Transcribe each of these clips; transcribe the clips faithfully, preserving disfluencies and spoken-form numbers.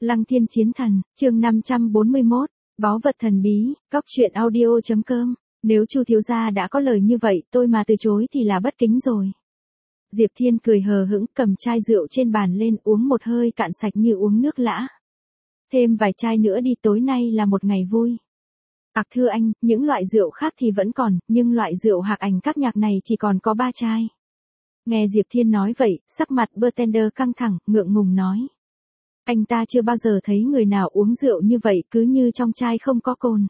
Lăng Thiên Chiến Thần, chương năm trăm bốn mươi mốt, báu vật thần bí, cóc truyện audio chấm com. Nếu Chu thiếu gia đã có lời như vậy, tôi mà từ chối thì là bất kính rồi. Diệp Thiên cười hờ hững, cầm chai rượu trên bàn lên uống một hơi cạn sạch như uống nước lã. Thêm vài chai nữa đi, tối nay là một ngày vui. Ặc thưa anh, những loại rượu khác thì vẫn còn, nhưng loại rượu hạc ảnh các nhạc này chỉ còn có ba chai. Nghe Diệp Thiên nói vậy, sắc mặt bartender căng thẳng, ngượng ngùng nói. Anh ta chưa bao giờ thấy người nào uống rượu như vậy, cứ như trong chai không có cồn.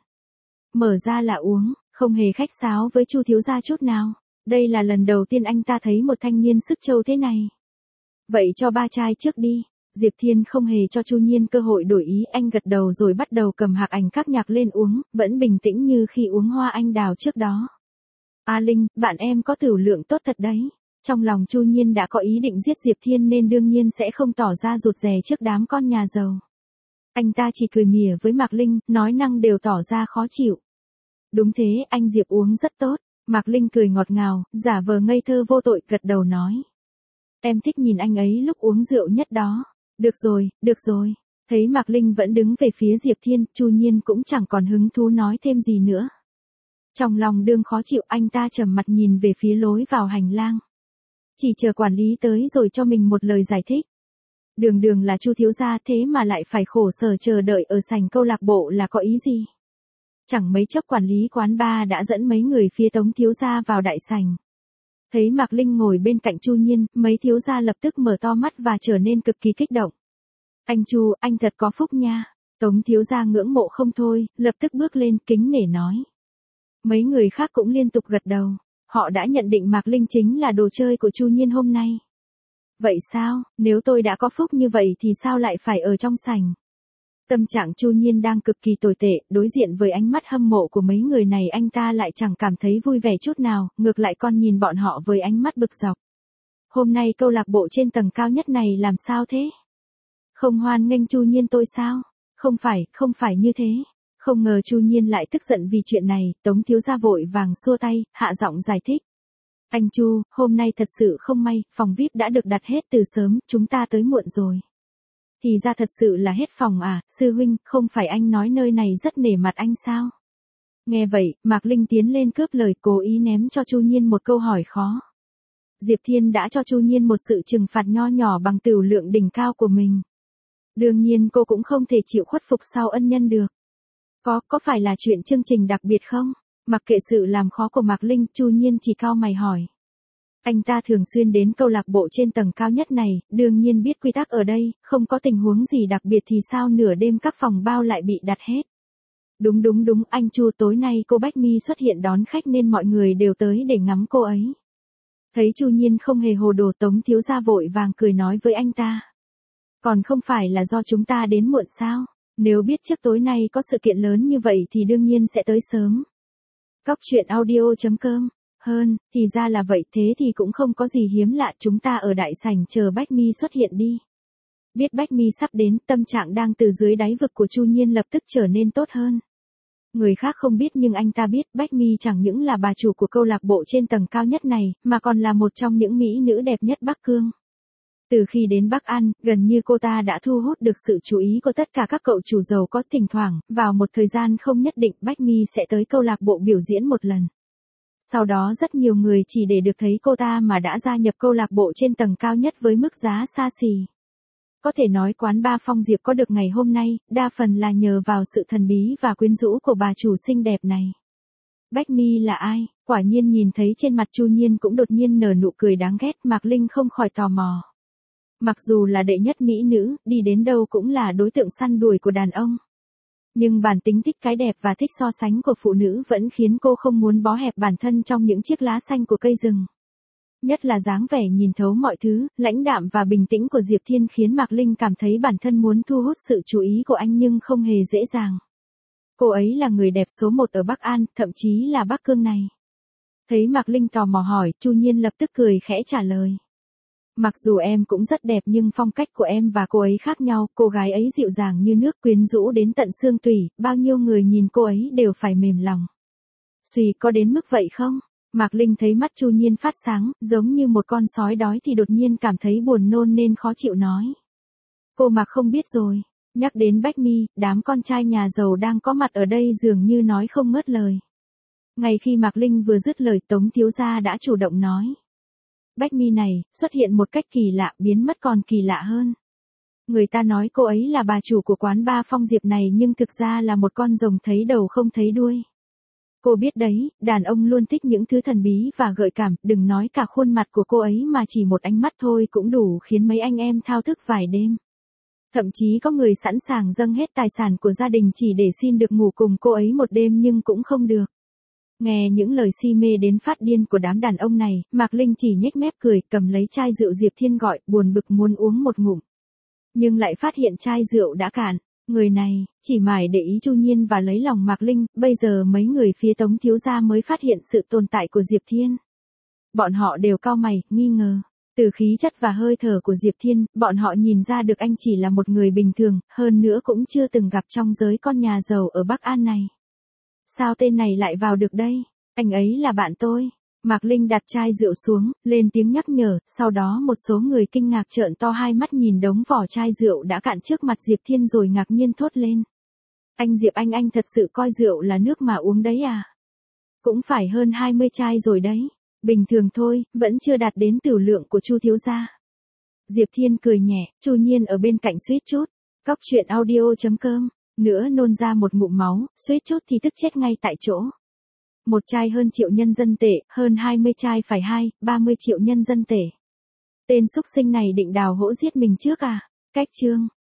Mở ra là uống, không hề khách sáo với Chu thiếu gia chút nào. Đây là lần đầu tiên anh ta thấy một thanh niên sức trâu thế này. Vậy cho ba chai trước đi. Diệp Thiên không hề cho Chu Nhiên cơ hội đổi ý, anh gật đầu rồi bắt đầu cầm hạc ảnh các nhạc lên uống, vẫn bình tĩnh như khi uống hoa anh đào trước đó. A Linh, bạn em có tửu lượng tốt thật đấy. Trong lòng Chu Nhiên đã có ý định giết Diệp Thiên nên đương nhiên sẽ không tỏ ra rụt rè trước đám con nhà giàu. Anh ta chỉ cười mỉa với Mạc Linh, nói năng đều tỏ ra khó chịu. Đúng thế, anh Diệp uống rất tốt. Mạc Linh cười ngọt ngào, giả vờ ngây thơ vô tội, gật đầu nói. Em thích nhìn anh ấy lúc uống rượu nhất đó. Được rồi, được rồi. Thấy Mạc Linh vẫn đứng về phía Diệp Thiên, Chu Nhiên cũng chẳng còn hứng thú nói thêm gì nữa. Trong lòng đương khó chịu, anh ta trầm mặt nhìn về phía lối vào hành lang. Chỉ chờ quản lý tới rồi cho mình một lời giải thích. Đường đường là Chu thiếu gia thế mà lại phải khổ sở chờ đợi ở sảnh câu lạc bộ là có ý gì? Chẳng mấy chốc quản lý quán bar đã dẫn mấy người phía Tống thiếu gia vào đại sảnh. Thấy Mạc Linh ngồi bên cạnh Chu Nhiên, mấy thiếu gia lập tức mở to mắt và trở nên cực kỳ kích động. Anh Chu, anh thật có phúc nha. Tống thiếu gia ngưỡng mộ không thôi, lập tức bước lên kính nể nói. Mấy người khác cũng liên tục gật đầu. Họ đã nhận định Mạc Linh chính là đồ chơi của Chu Nhiên hôm nay. Vậy sao, nếu tôi đã có phúc như vậy thì sao lại phải ở trong sảnh? Tâm trạng Chu Nhiên đang cực kỳ tồi tệ, đối diện với ánh mắt hâm mộ của mấy người này anh ta lại chẳng cảm thấy vui vẻ chút nào, ngược lại còn nhìn bọn họ với ánh mắt bực dọc. Hôm nay câu lạc bộ trên tầng cao nhất này làm sao thế? Không hoan nghênh Chu Nhiên tôi sao? Không phải, không phải như thế. Không ngờ Chu Nhiên lại tức giận vì chuyện này, Tống thiếu gia vội vàng xua tay, hạ giọng giải thích. Anh Chu, hôm nay thật sự không may, phòng vi ai pi đã được đặt hết từ sớm, chúng ta tới muộn rồi. Thì ra thật sự là hết phòng à, sư huynh, không phải anh nói nơi này rất nể mặt anh sao? Nghe vậy, Mạc Linh tiến lên cướp lời, cố ý ném cho Chu Nhiên một câu hỏi khó. Diệp Thiên đã cho Chu Nhiên một sự trừng phạt nho nhỏ bằng tửu lượng đỉnh cao của mình. Đương nhiên cô cũng không thể chịu khuất phục sau ân nhân được. Có, có phải là chuyện chương trình đặc biệt không? Mặc kệ sự làm khó của Mạc Linh, Chu Nhiên chỉ cau mày hỏi. Anh ta thường xuyên đến câu lạc bộ trên tầng cao nhất này, đương nhiên biết quy tắc ở đây, không có tình huống gì đặc biệt thì sao nửa đêm các phòng bao lại bị đặt hết. Đúng đúng đúng, anh Chu, tối nay cô Bách Mi xuất hiện đón khách nên mọi người đều tới để ngắm cô ấy. Thấy Chu Nhiên không hề hồ đồ, Tống thiếu gia vội vàng cười nói với anh ta. Còn không phải là do chúng ta đến muộn sao? Nếu biết trước tối nay có sự kiện lớn như vậy thì đương nhiên sẽ tới sớm. Cóc truyện audio chấm com. Hơn, thì ra là vậy, thế thì cũng không có gì hiếm lạ, chúng ta ở đại sảnh chờ Bách Mi xuất hiện đi. Biết Bách Mi sắp đến, tâm trạng đang từ dưới đáy vực của Chu Nhiên lập tức trở nên tốt hơn. Người khác không biết nhưng anh ta biết Bách Mi chẳng những là bà chủ của câu lạc bộ trên tầng cao nhất này, mà còn là một trong những mỹ nữ đẹp nhất Bắc Cương. Từ khi đến Bắc An, gần như cô ta đã thu hút được sự chú ý của tất cả các cậu chủ giàu có, thỉnh thoảng, vào một thời gian không nhất định Bách Mi sẽ tới câu lạc bộ biểu diễn một lần. Sau đó rất nhiều người chỉ để được thấy cô ta mà đã gia nhập câu lạc bộ trên tầng cao nhất với mức giá xa xỉ. Có thể nói quán bar Phong Diệp có được ngày hôm nay, đa phần là nhờ vào sự thần bí và quyến rũ của bà chủ xinh đẹp này. Bách Mi là ai? Quả nhiên nhìn thấy trên mặt Chu Nhiên cũng đột nhiên nở nụ cười đáng ghét, Mạc Linh không khỏi tò mò. Mặc dù là đệ nhất mỹ nữ, đi đến đâu cũng là đối tượng săn đuổi của đàn ông. Nhưng bản tính thích cái đẹp và thích so sánh của phụ nữ vẫn khiến cô không muốn bó hẹp bản thân trong những chiếc lá xanh của cây rừng. Nhất là dáng vẻ nhìn thấu mọi thứ, lãnh đạm và bình tĩnh của Diệp Thiên khiến Mạc Linh cảm thấy bản thân muốn thu hút sự chú ý của anh nhưng không hề dễ dàng. Cô ấy là người đẹp số một ở Bắc An, thậm chí là Bắc Cương này. Thấy Mạc Linh tò mò hỏi, Chu Nhiên lập tức cười khẽ trả lời. Mặc dù em cũng rất đẹp nhưng phong cách của em và cô ấy khác nhau, cô gái ấy dịu dàng như nước, quyến rũ đến tận xương tủy, bao nhiêu người nhìn cô ấy đều phải mềm lòng. Suy, có đến mức vậy không? Mạc Linh thấy mắt Chu Nhiên phát sáng, giống như một con sói đói thì đột nhiên cảm thấy buồn nôn nên khó chịu nói. Cô Mạc không biết rồi. Nhắc đến Bách Mi, đám con trai nhà giàu đang có mặt ở đây dường như nói không ngớt lời. Ngay khi Mạc Linh vừa dứt lời, Tống thiếu gia đã chủ động nói. Bách Mi này, xuất hiện một cách kỳ lạ, biến mất còn kỳ lạ hơn. Người ta nói cô ấy là bà chủ của quán bar Phong Diệp này nhưng thực ra là một con rồng thấy đầu không thấy đuôi. Cô biết đấy, đàn ông luôn thích những thứ thần bí và gợi cảm, đừng nói cả khuôn mặt của cô ấy mà chỉ một ánh mắt thôi cũng đủ khiến mấy anh em thao thức vài đêm. Thậm chí có người sẵn sàng dâng hết tài sản của gia đình chỉ để xin được ngủ cùng cô ấy một đêm nhưng cũng không được. Nghe những lời si mê đến phát điên của đám đàn ông này, Mạc Linh chỉ nhếch mép cười, cầm lấy chai rượu Diệp Thiên gọi, buồn bực muốn uống một ngụm. Nhưng lại phát hiện chai rượu đã cạn. Người này, chỉ mải để ý Chu Nhiên và lấy lòng Mạc Linh, bây giờ mấy người phía Tống thiếu gia mới phát hiện sự tồn tại của Diệp Thiên. Bọn họ đều cau mày, nghi ngờ. Từ khí chất và hơi thở của Diệp Thiên, bọn họ nhìn ra được anh chỉ là một người bình thường, hơn nữa cũng chưa từng gặp trong giới con nhà giàu ở Bắc An này. Sao tên này lại vào được đây? Anh ấy là bạn tôi. Mạc Linh đặt chai rượu xuống, lên tiếng nhắc nhở, sau đó một số người kinh ngạc trợn to hai mắt nhìn đống vỏ chai rượu đã cạn trước mặt Diệp Thiên rồi ngạc nhiên thốt lên. Anh Diệp anh anh thật sự coi rượu là nước mà uống đấy à? Cũng phải hơn hai mươi chai rồi đấy. Bình thường thôi, vẫn chưa đạt đến tửu lượng của Chu thiếu gia. Diệp Thiên cười nhẹ, Chu Nhiên ở bên cạnh suýt chút. Cóc truyện audio chấm com, nữa nôn ra một ngụm máu, suýt chút thì tức chết ngay tại chỗ. Một chai hơn triệu nhân dân tệ, hơn hai mươi chai phải hai, ba mươi triệu nhân dân tệ. Tên súc sinh này định đào hỗ giết mình trước à? Cách chương.